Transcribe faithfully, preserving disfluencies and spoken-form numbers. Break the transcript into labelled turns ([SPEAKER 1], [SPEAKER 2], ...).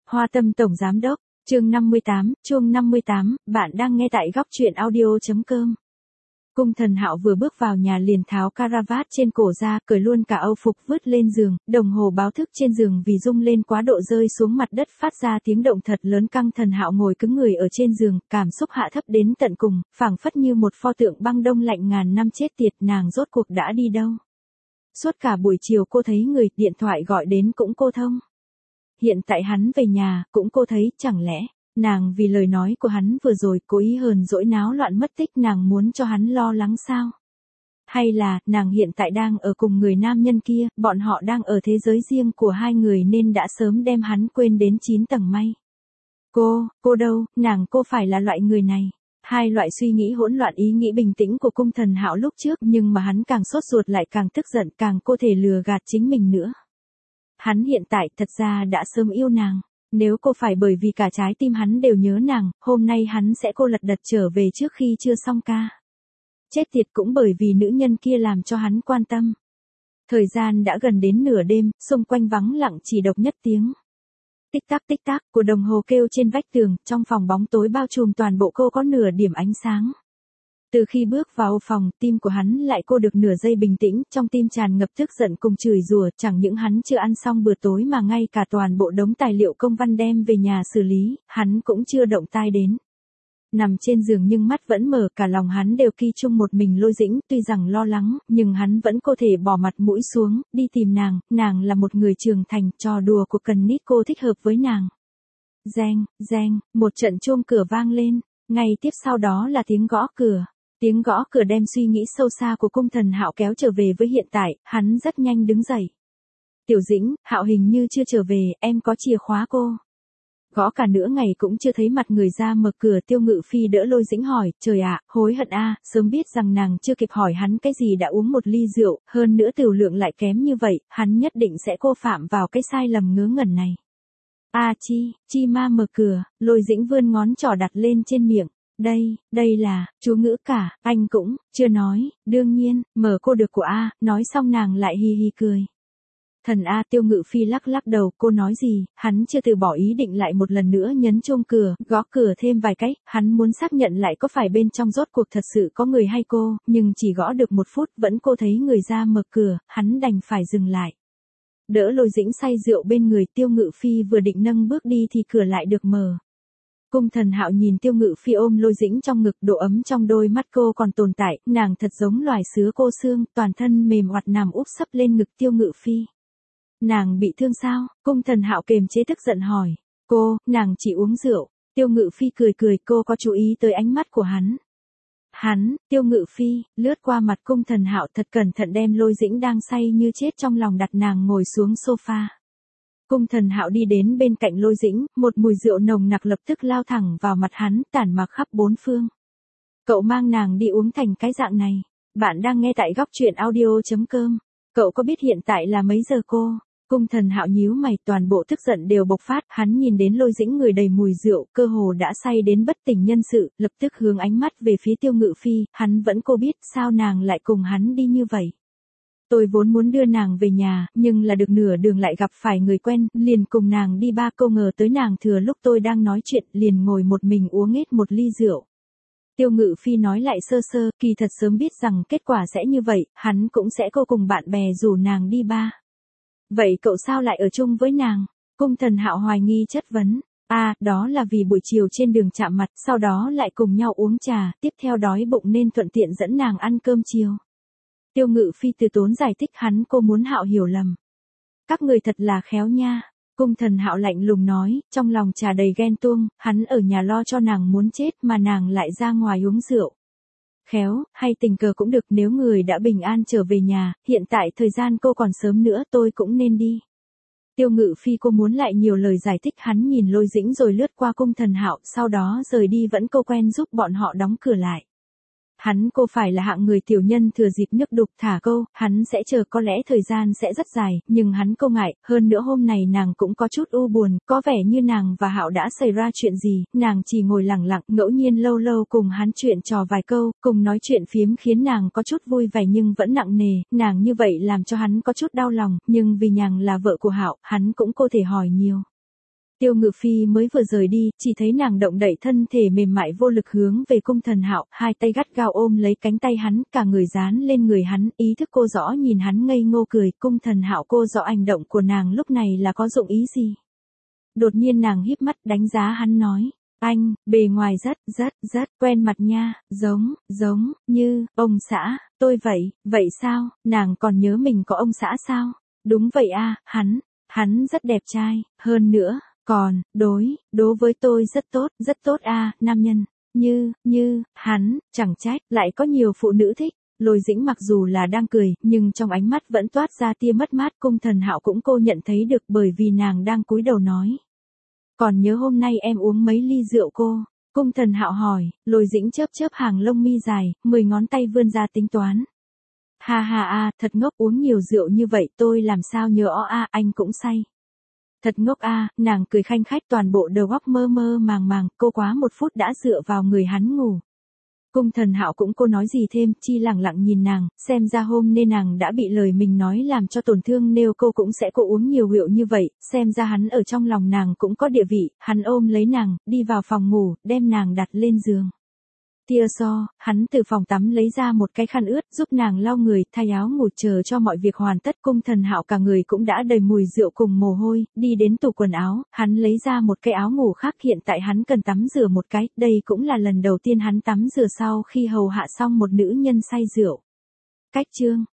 [SPEAKER 1] Hoa Tâm Tổng Giám Đốc, chương năm mươi tám, chuông năm mươi tám, bạn đang nghe tại góc truyện audio.com. Cung Thần Hạo vừa bước vào nhà liền tháo caravat trên cổ ra, cởi luôn cả âu phục vứt lên giường, đồng hồ báo thức trên giường vì rung lên quá độ rơi xuống mặt đất phát ra tiếng động thật lớn. Căng Thần Hạo ngồi cứng người ở trên giường, cảm xúc hạ thấp đến tận cùng, phảng phất như một pho tượng băng đông lạnh ngàn năm. Chết tiệt, nàng rốt cuộc đã đi đâu? Suốt cả buổi chiều cô thấy người, điện thoại gọi đến cũng cô thông. Hiện tại hắn về nhà, cũng cô thấy, chẳng lẽ nàng vì lời nói của hắn vừa rồi cố ý hờn dỗi náo loạn mất tích, nàng muốn cho hắn lo lắng sao? Hay là, nàng hiện tại đang ở cùng người nam nhân kia, bọn họ đang ở thế giới riêng của hai người nên đã sớm đem hắn quên đến chín tầng mây. Cô, cô đâu, nàng cô phải là loại người này. Hai loại suy nghĩ hỗn loạn ý nghĩ bình tĩnh của Cung Thần Hạo lúc trước, nhưng mà hắn càng sốt ruột lại càng tức giận, càng cô thể lừa gạt chính mình nữa. Hắn hiện tại thật ra đã sớm yêu nàng. Nếu cô phải bởi vì cả trái tim hắn đều nhớ nàng, hôm nay hắn sẽ cô lật đật trở về trước khi chưa xong ca. Chết tiệt, cũng bởi vì nữ nhân kia làm cho hắn quan tâm. Thời gian đã gần đến nửa đêm, xung quanh vắng lặng chỉ độc nhất tiếng. Tích tắc tích tắc của đồng hồ kêu trên vách tường, trong phòng bóng tối bao trùm toàn bộ cô có nửa điểm ánh sáng. Từ khi bước vào phòng, tim của hắn lại cô được nửa giây bình tĩnh, trong tim tràn ngập tức giận cùng chửi rủa, chẳng những hắn chưa ăn xong bữa tối mà ngay cả toàn bộ đống tài liệu công văn đem về nhà xử lý, hắn cũng chưa động tai đến. Nằm trên giường nhưng mắt vẫn mở, cả lòng hắn đều ki chung một mình Lôi Dĩnh, tuy rằng lo lắng, nhưng hắn vẫn có thể bỏ mặt mũi xuống, đi tìm nàng, nàng là một người trưởng thành, trò đùa của cần nít cô thích hợp với nàng. Reng, reng, một trận chuông cửa vang lên, ngay tiếp sau đó là tiếng gõ cửa. Tiếng gõ cửa đem suy nghĩ sâu xa của Cung Thần Hạo kéo trở về với hiện tại, hắn rất nhanh đứng dậy. Tiểu Dĩnh, Hạo hình như chưa trở về, em có chìa khóa cô. Gõ cả nửa ngày cũng chưa thấy mặt người ra mở cửa. Tiêu Ngự Phi đỡ Lôi Dĩnh hỏi, trời ạ, hối hận a, sớm biết rằng nàng chưa kịp hỏi hắn cái gì đã uống một ly rượu, hơn nữa tiểu lượng lại kém như vậy, hắn nhất định sẽ cô phạm vào cái sai lầm ngớ ngẩn này. A Chi, Chi ma mở cửa, Lôi Dĩnh vươn ngón trỏ đặt lên trên miệng. Đây, đây là, chú ngữ cả, anh cũng, chưa nói, đương nhiên, mở cô được của A, nói xong nàng lại hi hi cười. Thần A. Tiêu Ngự Phi lắc lắc đầu, cô nói gì, hắn chưa từ bỏ ý định lại một lần nữa nhấn chuông cửa, gõ cửa thêm vài cái, hắn muốn xác nhận lại có phải bên trong rốt cuộc thật sự có người hay cô, nhưng chỉ gõ được một phút vẫn cô thấy người ra mở cửa, hắn đành phải dừng lại. Đỡ Lôi Dĩnh say rượu bên người, Tiêu Ngự Phi vừa định nâng bước đi thì cửa lại được mở. Cung Thần Hạo nhìn Tiêu Ngự Phi ôm Lôi Dĩnh trong ngực, độ ấm trong đôi mắt cô còn tồn tại, nàng thật giống loài sứa cô xương, toàn thân mềm oặt nằm úp sấp lên ngực Tiêu Ngự Phi. Nàng bị thương sao? Cung Thần Hạo kềm chế tức giận hỏi. Cô, nàng chỉ uống rượu. Tiêu Ngự Phi cười cười, cô có chú ý tới ánh mắt của hắn. Hắn, Tiêu Ngự Phi, lướt qua mặt Cung Thần Hạo thật cẩn thận đem Lôi Dĩnh đang say như chết trong lòng đặt nàng ngồi xuống sofa. Cung Thần Hạo đi đến bên cạnh Lôi Dĩnh, một mùi rượu nồng nặc lập tức lao thẳng vào mặt hắn, tản mạc khắp bốn phương. Cậu mang nàng đi uống thành cái dạng này. Bạn đang nghe tại góc truyện audio.com. Cậu có biết hiện tại là mấy giờ cô? Cung Thần Hạo nhíu mày, toàn bộ tức giận đều bộc phát, hắn nhìn đến Lôi Dĩnh người đầy mùi rượu, cơ hồ đã say đến bất tỉnh nhân sự, lập tức hướng ánh mắt về phía Tiêu Ngự Phi, hắn vẫn cô biết sao nàng lại cùng hắn đi như vậy. Tôi vốn muốn đưa nàng về nhà, nhưng là được nửa đường lại gặp phải người quen, liền cùng nàng đi ba câu ngờ tới nàng thừa lúc tôi đang nói chuyện, liền ngồi một mình uống hết một ly rượu. Tiêu Ngự Phi nói lại sơ sơ, kỳ thật sớm biết rằng kết quả sẽ như vậy, hắn cũng sẽ cô cùng bạn bè rủ nàng đi ba. Vậy cậu sao lại ở chung với nàng? Cung Thần Hạo hoài nghi chất vấn. À, đó là vì buổi chiều trên đường chạm mặt, sau đó lại cùng nhau uống trà, tiếp theo đói bụng nên thuận tiện dẫn nàng ăn cơm chiều. Tiêu Ngự Phi từ tốn giải thích, hắn cô muốn Hạo hiểu lầm. Các người thật là khéo nha. Cung Thần Hạo lạnh lùng nói, trong lòng trà đầy ghen tuông, hắn ở nhà lo cho nàng muốn chết mà nàng lại ra ngoài uống rượu. Khéo, hay tình cờ cũng được, nếu người đã bình an trở về nhà, hiện tại thời gian cô còn sớm nữa, tôi cũng nên đi. Tiêu Ngự Phi cô muốn lại nhiều lời giải thích, hắn nhìn Lôi Dĩnh rồi lướt qua Cung Thần Hạo, sau đó rời đi vẫn cô quen giúp bọn họ đóng cửa lại. Hắn cô phải là hạng người tiểu nhân thừa dịp nước đục thả câu, hắn sẽ chờ, có lẽ thời gian sẽ rất dài, nhưng hắn cô ngại, hơn nữa hôm này nàng cũng có chút u buồn, có vẻ như nàng và Hạo đã xảy ra chuyện gì, nàng chỉ ngồi lặng lặng, ngẫu nhiên lâu lâu cùng hắn chuyện trò vài câu, cùng nói chuyện phiếm khiến nàng có chút vui vẻ nhưng vẫn nặng nề, nàng như vậy làm cho hắn có chút đau lòng, nhưng vì nàng là vợ của Hạo, hắn cũng có thể hỏi nhiều. Tiêu Ngự Phi mới vừa rời đi, chỉ thấy nàng động đậy thân thể mềm mại vô lực hướng về Cung Thần Hạo, hai tay gắt gao ôm lấy cánh tay hắn, cả người dán lên người hắn, ý thức cô rõ nhìn hắn ngây ngô cười, Cung Thần Hạo cô rõ hành động của nàng lúc này là có dụng ý gì. Đột nhiên nàng híp mắt đánh giá hắn nói, anh, bề ngoài rất, rất, rất quen mặt nha, giống, giống, như, ông xã, tôi vậy, vậy sao, nàng còn nhớ mình có ông xã sao? Đúng vậy a, hắn, hắn rất đẹp trai, hơn nữa. Còn, đối, đối với tôi rất tốt, rất tốt a, nam nhân, như, như, hắn, chẳng trách, lại có nhiều phụ nữ thích. Lôi Dĩnh mặc dù là đang cười, nhưng trong ánh mắt vẫn toát ra tia mất mát. Cung Thần Hạo cũng cô nhận thấy được bởi vì nàng đang cúi đầu nói. Còn nhớ hôm nay em uống mấy ly rượu cô? Cung Thần Hạo hỏi, Lôi Dĩnh chớp chớp hàng lông mi dài, mười ngón tay vươn ra tính toán. Ha ha a, thật ngốc, uống nhiều rượu như vậy tôi làm sao nhớ o a, anh cũng say. Thật ngốc a, nàng cười khanh khách toàn bộ đầu óc mơ mơ màng màng, cô quá một phút đã dựa vào người hắn ngủ. Cung Thần Hạo cũng cô nói gì thêm, chi lẳng lặng nhìn nàng, xem ra hôm nay nàng đã bị lời mình nói làm cho tổn thương nếu cô cũng sẽ cô uống nhiều rượu như vậy, xem ra hắn ở trong lòng nàng cũng có địa vị, hắn ôm lấy nàng, đi vào phòng ngủ, đem nàng đặt lên giường. Tia so, hắn từ phòng tắm lấy ra một cái khăn ướt, giúp nàng lau người, thay áo ngủ chờ cho mọi việc hoàn tất. Cung Thần Hạo cả người cũng đã đầy mùi rượu cùng mồ hôi, đi đến tủ quần áo, hắn lấy ra một cái áo ngủ khác, hiện tại hắn cần tắm rửa một cái, đây cũng là lần đầu tiên hắn tắm rửa sau khi hầu hạ xong một nữ nhân say rượu. Cách chương